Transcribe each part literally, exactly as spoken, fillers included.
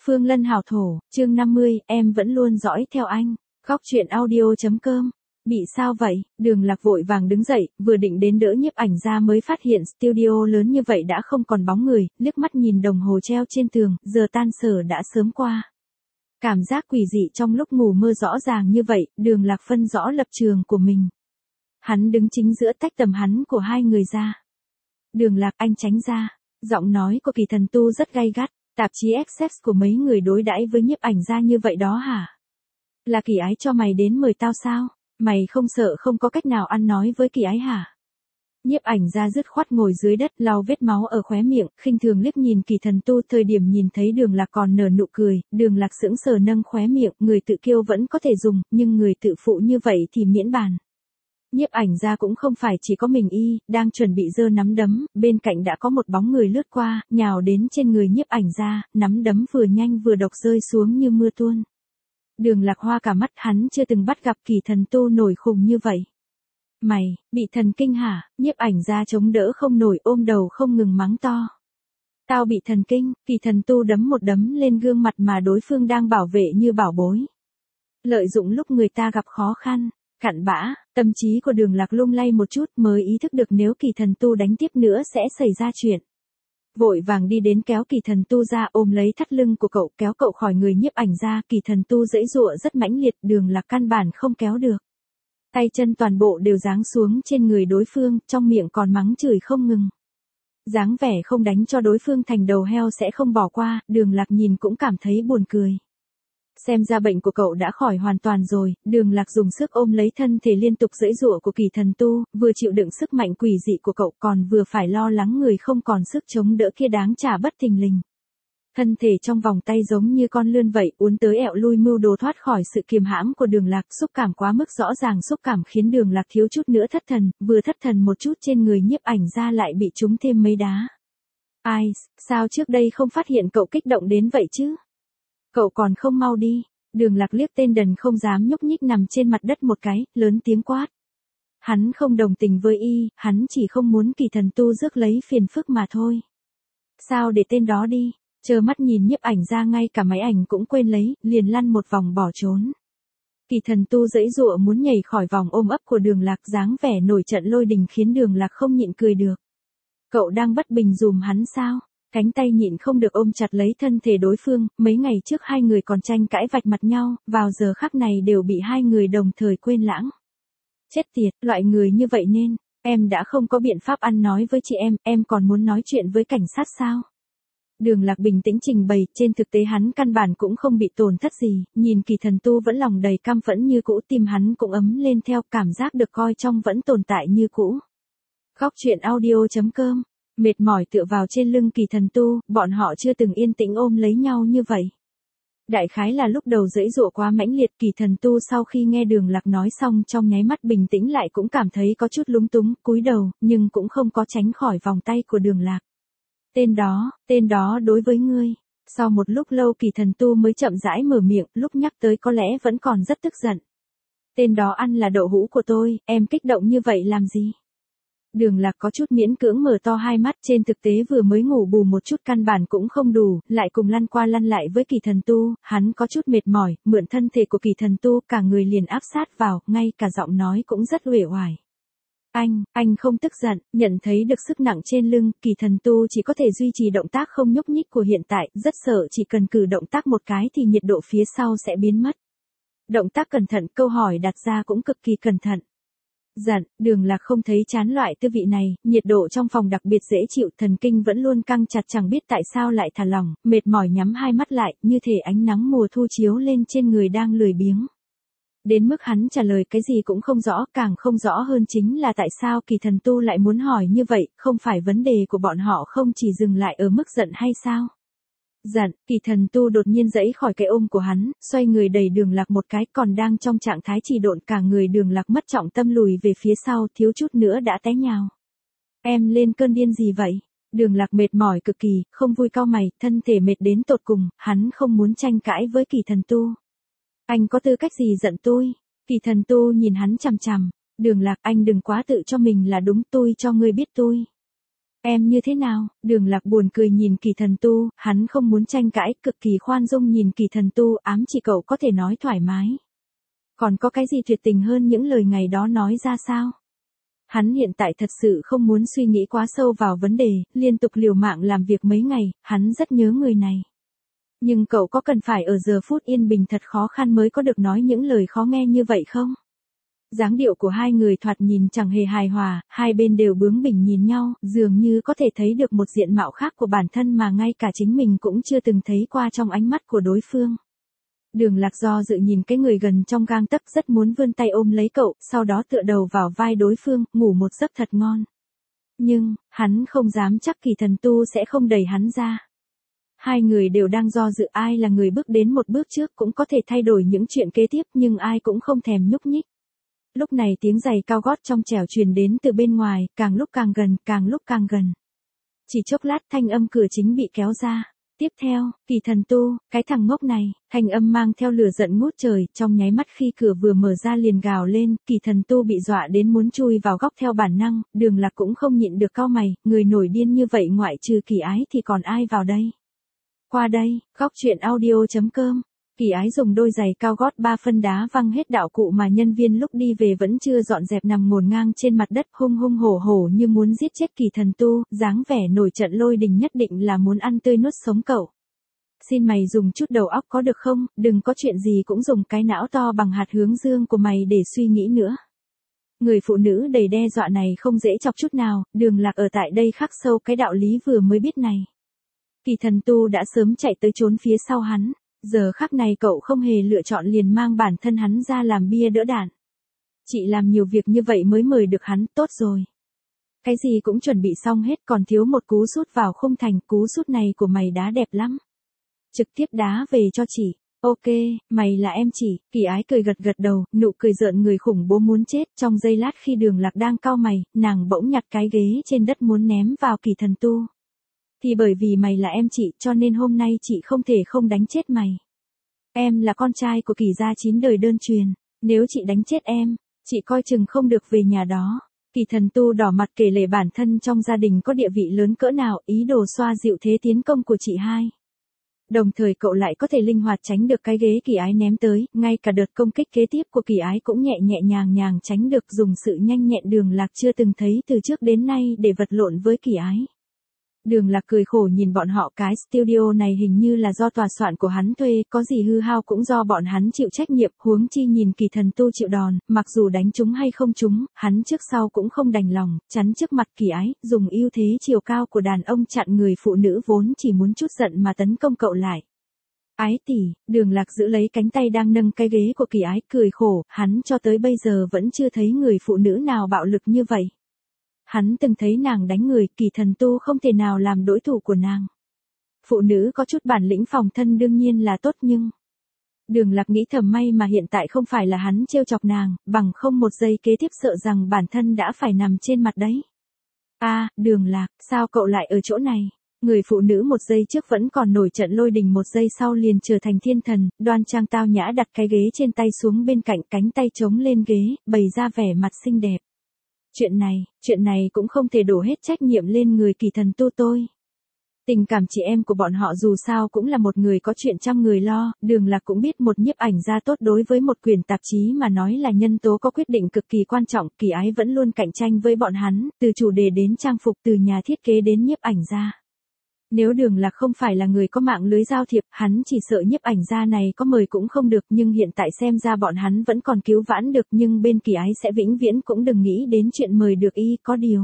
Phương Lân hảo thổ, chương năm mươi, em vẫn luôn dõi theo anh. Góc truyện audio.com. Bị sao vậy? Đường Lạc vội vàng đứng dậy, vừa định đến đỡ nhiếp ảnh ra mới phát hiện studio lớn như vậy đã không còn bóng người, liếc mắt nhìn đồng hồ treo trên tường, giờ tan sở đã sớm qua. Cảm giác quỷ dị trong lúc ngủ mơ rõ ràng như vậy, Đường Lạc phân rõ lập trường của mình. Hắn đứng chính giữa tách tầm hắn của hai người ra. Đường Lạc, anh tránh ra. Giọng nói của Kỳ Thần Tu rất gay gắt. Tạp chí Access của mấy người đối đãi với nhiếp ảnh ra như vậy đó hả? Là Kỳ Ái cho mày đến mời tao sao? Mày không sợ không có cách nào ăn nói với Kỳ Ái hả? Nhiếp ảnh ra dứt khoát ngồi dưới đất lau vết máu ở khóe miệng, khinh thường liếc nhìn Kỳ Thần Tu. Thời điểm nhìn thấy Đường Lạc còn nở nụ cười, Đường Lạc sững sờ nâng khóe miệng, người tự kiêu vẫn có thể dùng, nhưng người tự phụ như vậy thì miễn bàn. Nhiếp ảnh ra cũng không phải chỉ có mình y, đang chuẩn bị giơ nắm đấm, bên cạnh đã có một bóng người lướt qua, nhào đến trên người nhiếp ảnh ra, nắm đấm vừa nhanh vừa độc rơi xuống như mưa tuôn. Đường Lạc hoa cả mắt, hắn chưa từng bắt gặp Kỳ Thần Tu nổi khùng như vậy. Mày, bị thần kinh hả? Nhiếp ảnh ra chống đỡ không nổi, ôm đầu không ngừng mắng to. Tao bị thần kinh. Kỳ Thần Tu đấm một đấm lên gương mặt mà đối phương đang bảo vệ như bảo bối. Lợi dụng lúc người ta gặp khó khăn. Cặn bã, tâm trí của Đường Lạc lung lay một chút mới ý thức được nếu Kỳ Thần Tu đánh tiếp nữa sẽ xảy ra chuyện. Vội vàng đi đến kéo Kỳ Thần Tu ra, ôm lấy thắt lưng của cậu, kéo cậu khỏi người nhiếp ảnh ra. Kỳ Thần Tu giãy giụa rất mãnh liệt, Đường Lạc căn bản không kéo được. Tay chân toàn bộ đều giáng xuống trên người đối phương, trong miệng còn mắng chửi không ngừng. Dáng vẻ không đánh cho đối phương thành đầu heo sẽ không bỏ qua, Đường Lạc nhìn cũng cảm thấy buồn cười. Xem ra bệnh của cậu đã khỏi hoàn toàn rồi. Đường Lạc dùng sức ôm lấy thân thể liên tục giãy giụa của Kỳ Thần Tu, vừa chịu đựng sức mạnh quỷ dị của cậu còn vừa phải lo lắng người không còn sức chống đỡ kia đáng trả bất thình lình. Thân thể trong vòng tay giống như con lươn vậy, uốn tới ẹo lui mưu đồ thoát khỏi sự kiềm hãm của Đường Lạc. Xúc cảm quá mức rõ ràng, xúc cảm khiến Đường Lạc thiếu chút nữa thất thần, vừa thất thần một chút trên người nhiếp ảnh ra lại bị trúng thêm mấy đá. Ai, sao trước đây không phát hiện cậu kích động đến vậy chứ? Cậu còn không mau đi. Đường Lạc liếc tên đần không dám nhúc nhích nằm trên mặt đất một cái, lớn tiếng quát. Hắn không đồng tình với y, hắn chỉ không muốn Kỳ Thần Tu rước lấy phiền phức mà thôi. Sao để tên đó đi? Trơ mắt nhìn nhiếp ảnh ra ngay cả máy ảnh cũng quên lấy, liền lăn một vòng bỏ trốn. Kỳ Thần Tu giãy giụa muốn nhảy khỏi vòng ôm ấp của Đường Lạc, dáng vẻ nổi trận lôi đình khiến Đường Lạc không nhịn cười được. Cậu đang bất bình dùm hắn sao? Cánh tay nhịn không được ôm chặt lấy thân thể đối phương, mấy ngày trước hai người còn tranh cãi vạch mặt nhau, vào giờ khắc này đều bị hai người đồng thời quên lãng. Chết tiệt, loại người như vậy nên, em đã không có biện pháp ăn nói với chị em, em còn muốn nói chuyện với cảnh sát sao? Đường Lạc bình tĩnh trình bày, trên thực tế hắn căn bản cũng không bị tổn thất gì, nhìn Kỳ Thần Tu vẫn lòng đầy căm phẫn như cũ, tim hắn cũng ấm lên theo, cảm giác được coi trong vẫn tồn tại như cũ. Góc truyện audio.com. Mệt mỏi tựa vào trên lưng Kỳ Thần Tu, bọn họ chưa từng yên tĩnh ôm lấy nhau như vậy. Đại khái là lúc đầu giãy giụa quá mãnh liệt, Kỳ Thần Tu sau khi nghe Đường Lạc nói xong trong nháy mắt bình tĩnh lại, cũng cảm thấy có chút lúng túng, cúi đầu, nhưng cũng không có tránh khỏi vòng tay của Đường Lạc. Tên đó, tên đó đối với ngươi. Sau một lúc lâu Kỳ Thần Tu mới chậm rãi mở miệng, lúc nhắc tới có lẽ vẫn còn rất tức giận. Tên đó ăn là đậu hũ của tôi, em kích động như vậy làm gì? Đường Lạc có chút miễn cưỡng mở to hai mắt, trên thực tế vừa mới ngủ bù một chút căn bản cũng không đủ, lại cùng lăn qua lăn lại với Kỳ Thần Tu, hắn có chút mệt mỏi, mượn thân thể của Kỳ Thần Tu, cả người liền áp sát vào, ngay cả giọng nói cũng rất uể oải. Anh, anh không tức giận, nhận thấy được sức nặng trên lưng, Kỳ Thần Tu chỉ có thể duy trì động tác không nhúc nhích của hiện tại, rất sợ chỉ cần cử động tác một cái thì nhiệt độ phía sau sẽ biến mất. Động tác cẩn thận, câu hỏi đặt ra cũng cực kỳ cẩn thận. Giận, Đường Lạc không thấy chán loại tư vị này, nhiệt độ trong phòng đặc biệt dễ chịu, thần kinh vẫn luôn căng chặt chẳng biết tại sao lại thả lỏng, mệt mỏi nhắm hai mắt lại, như thể ánh nắng mùa thu chiếu lên trên người đang lười biếng. Đến mức hắn trả lời cái gì cũng không rõ, càng không rõ hơn chính là tại sao Kỳ Thần Tu lại muốn hỏi như vậy, không phải vấn đề của bọn họ không chỉ dừng lại ở mức giận hay sao? Giận, Kỳ Thần Tu đột nhiên giãy khỏi cái ôm của hắn, xoay người đẩy Đường Lạc một cái, còn đang trong trạng thái trì độn, cả người Đường Lạc mất trọng tâm lùi về phía sau, thiếu chút nữa đã té nhào. Em lên cơn điên gì vậy? Đường Lạc mệt mỏi cực kỳ, không vui cau mày, thân thể mệt đến tột cùng, hắn không muốn tranh cãi với Kỳ Thần Tu. Anh có tư cách gì giận tôi? Kỳ Thần Tu nhìn hắn chằm chằm. Đường Lạc, anh đừng quá tự cho mình là đúng, tôi cho ngươi biết tôi. Em như thế nào? Đường Lạc buồn cười nhìn Kỳ Thần Tu, hắn không muốn tranh cãi, cực kỳ khoan dung nhìn Kỳ Thần Tu, ám chỉ cậu có thể nói thoải mái. Còn có cái gì tuyệt tình hơn những lời ngày đó nói ra sao? Hắn hiện tại thật sự không muốn suy nghĩ quá sâu vào vấn đề, liên tục liều mạng làm việc mấy ngày, hắn rất nhớ người này. Nhưng cậu có cần phải ở giờ phút yên bình thật khó khăn mới có được nói những lời khó nghe như vậy không? Dáng điệu của hai người thoạt nhìn chẳng hề hài hòa, hai bên đều bướng bỉnh nhìn nhau, dường như có thể thấy được một diện mạo khác của bản thân mà ngay cả chính mình cũng chưa từng thấy qua trong ánh mắt của đối phương. Đường Lạc do dự nhìn cái người gần trong gang tấc, rất muốn vươn tay ôm lấy cậu, sau đó tựa đầu vào vai đối phương, ngủ một giấc thật ngon. Nhưng, hắn không dám chắc Kỳ Thần Tu sẽ không đẩy hắn ra. Hai người đều đang do dự ai là người bước đến một bước trước cũng có thể thay đổi những chuyện kế tiếp, nhưng ai cũng không thèm nhúc nhích. Lúc này tiếng giày cao gót trong trẻo truyền đến từ bên ngoài, càng lúc càng gần, càng lúc càng gần. Chỉ chốc lát thanh âm cửa chính bị kéo ra. Tiếp theo, Kỳ Thần Tu, cái thằng ngốc này, thanh âm mang theo lửa giận ngút trời, trong nháy mắt khi cửa vừa mở ra liền gào lên, Kỳ Thần Tu bị dọa đến muốn chui vào góc theo bản năng, Đường Lạc cũng không nhịn được cau mày, người nổi điên như vậy ngoại trừ Kỳ Ái thì còn ai vào đây? Qua đây, góc truyện audio chấm com. Kỳ Ái dùng đôi giày cao gót ba phân đá văng hết đạo cụ mà nhân viên lúc đi về vẫn chưa dọn dẹp nằm ngổn ngang trên mặt đất, hung hung hổ hổ như muốn giết chết Kỳ Thần Tu, dáng vẻ nổi trận lôi đình nhất định là muốn ăn tươi nuốt sống cậu. Xin mày dùng chút đầu óc có được không, đừng có chuyện gì cũng dùng cái não to bằng hạt hướng dương của mày để suy nghĩ nữa. Người phụ nữ đầy đe dọa này không dễ chọc chút nào, Đường Lạc ở tại đây khắc sâu cái đạo lý vừa mới biết này. Kỳ Thần Tu đã sớm chạy tới trốn phía sau hắn. Giờ khắc này cậu không hề lựa chọn liền mang bản thân hắn ra làm bia đỡ đạn. Chị làm nhiều việc như vậy mới mời được hắn, tốt rồi. Cái gì cũng chuẩn bị xong hết, còn thiếu một cú sút vào khung thành, cú sút này của mày đá đẹp lắm. Trực tiếp đá về cho chị. Ok, mày là em chị. Kỳ Ái cười gật gật đầu, nụ cười rợn người khủng bố muốn chết. Trong giây lát khi Đường Lạc đang cau mày, nàng bỗng nhặt cái ghế trên đất muốn ném vào Kỳ Thần Tu. Thì bởi vì mày là em chị cho nên hôm nay chị không thể không đánh chết mày. Em là con trai của Kỳ gia chín đời đơn truyền. Nếu chị đánh chết em, chị coi chừng không được về nhà đó. Kỳ Thần Tu đỏ mặt kể lể bản thân trong gia đình có địa vị lớn cỡ nào, ý đồ xoa dịu thế tiến công của chị hai. Đồng thời cậu lại có thể linh hoạt tránh được cái ghế Kỳ Ái ném tới, ngay cả đợt công kích kế tiếp của Kỳ Ái cũng nhẹ nhẹ nhàng nhàng tránh được, dùng sự nhanh nhẹn Đường Lạc chưa từng thấy từ trước đến nay để vật lộn với Kỳ Ái. Đường Lạc cười khổ nhìn bọn họ, cái studio này hình như là do tòa soạn của hắn thuê, có gì hư hao cũng do bọn hắn chịu trách nhiệm, huống chi nhìn Kỳ Thần Tu chịu đòn, mặc dù đánh trúng hay không trúng, hắn trước sau cũng không đành lòng, chắn trước mặt Kỳ Ái, dùng ưu thế chiều cao của đàn ông chặn người phụ nữ vốn chỉ muốn chút giận mà tấn công cậu lại. Ái tỷ, Đường Lạc giữ lấy cánh tay đang nâng cái ghế của Kỳ Ái, cười khổ, hắn cho tới bây giờ vẫn chưa thấy người phụ nữ nào bạo lực như vậy. Hắn từng thấy nàng đánh người, Kỳ Thần Tu không thể nào làm đối thủ của nàng. Phụ nữ có chút bản lĩnh phòng thân đương nhiên là tốt nhưng... Đường Lạc nghĩ thầm may mà hiện tại không phải là hắn trêu chọc nàng, bằng không một giây kế tiếp sợ rằng bản thân đã phải nằm trên mặt đấy. A, à, Đường Lạc, sao cậu lại ở chỗ này? Người phụ nữ một giây trước vẫn còn nổi trận lôi đình, một giây sau liền trở thành thiên thần, đoan trang tao nhã đặt cái ghế trên tay xuống bên cạnh, cánh tay chống lên ghế, bày ra vẻ mặt xinh đẹp. Chuyện này, chuyện này cũng không thể đổ hết trách nhiệm lên người Kỳ Thần Tu tôi. Tình cảm chị em của bọn họ dù sao cũng là một người có chuyện trăm người lo, Đường Lạc cũng biết một nhiếp ảnh gia tốt đối với một quyển tạp chí mà nói là nhân tố có quyết định cực kỳ quan trọng, Kỳ Ái vẫn luôn cạnh tranh với bọn hắn, từ chủ đề đến trang phục, từ nhà thiết kế đến nhiếp ảnh gia. Nếu Đường Lạc không phải là người có mạng lưới giao thiệp, hắn chỉ sợ nhiếp ảnh gia này có mời cũng không được, nhưng hiện tại xem ra bọn hắn vẫn còn cứu vãn được, nhưng bên Kỳ Ái sẽ vĩnh viễn cũng đừng nghĩ đến chuyện mời được y, có điều.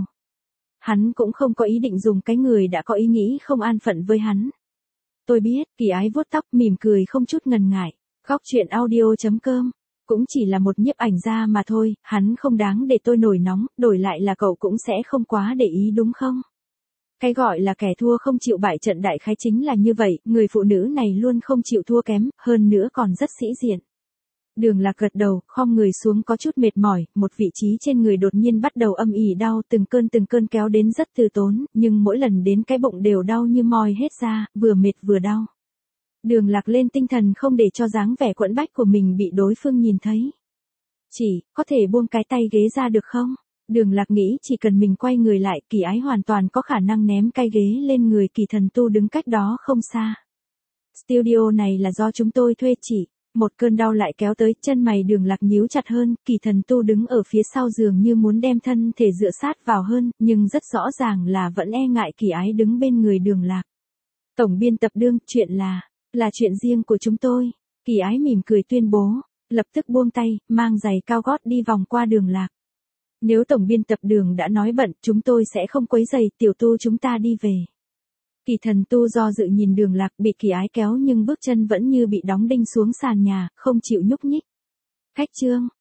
Hắn cũng không có ý định dùng cái người đã có ý nghĩ không an phận với hắn. Tôi biết, Kỳ Ái vuốt tóc mỉm cười không chút ngần ngại. Góc truyện audio chấm com. Cũng chỉ là một nhiếp ảnh gia mà thôi, hắn không đáng để tôi nổi nóng, đổi lại là cậu cũng sẽ không quá để ý đúng không? Cái gọi là kẻ thua không chịu bại trận đại khái chính là như vậy, người phụ nữ này luôn không chịu thua kém, hơn nữa còn rất sĩ diện. Đường Lạc gật đầu, khom người xuống có chút mệt mỏi, một vị trí trên người đột nhiên bắt đầu âm ỉ đau, từng cơn từng cơn kéo đến rất từ tốn, nhưng mỗi lần đến cái bụng đều đau như moi hết ra, vừa mệt vừa đau. Đường Lạc lên tinh thần không để cho dáng vẻ quẫn bách của mình bị đối phương nhìn thấy. Chỉ, có thể buông cái tay ghế ra được không? Đường Lạc nghĩ chỉ cần mình quay người lại, Kỳ Ái hoàn toàn có khả năng ném cái ghế lên người Kỳ Thần Tu đứng cách đó không xa. Studio này là do chúng tôi thuê chỉ. Một cơn đau lại kéo tới, chân mày Đường Lạc nhíu chặt hơn, Kỳ Thần Tu đứng ở phía sau giường như muốn đem thân thể dựa sát vào hơn, nhưng rất rõ ràng là vẫn e ngại Kỳ Ái đứng bên người Đường Lạc. Tổng biên tập Đương, chuyện là, là chuyện riêng của chúng tôi. Kỳ Ái mỉm cười tuyên bố, lập tức buông tay, mang giày cao gót đi vòng qua Đường Lạc. Nếu tổng biên tập Đường đã nói bận, chúng tôi sẽ không quấy rầy, tiểu Tu chúng ta đi về. Kỳ Thần Tu do dự nhìn Đường Lạc, bị Kỳ Ái kéo nhưng bước chân vẫn như bị đóng đinh xuống sàn nhà, không chịu nhúc nhích. Khách trương,